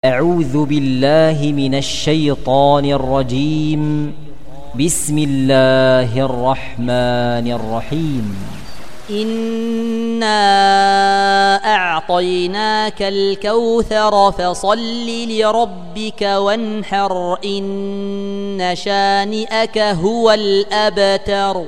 أعوذ بالله من الشيطان الرجيم. بسم الله الرحمن الرحيم. إنا أعطيناك الكوثر فصل لربك وانحر إن شانئك هو الأبتر.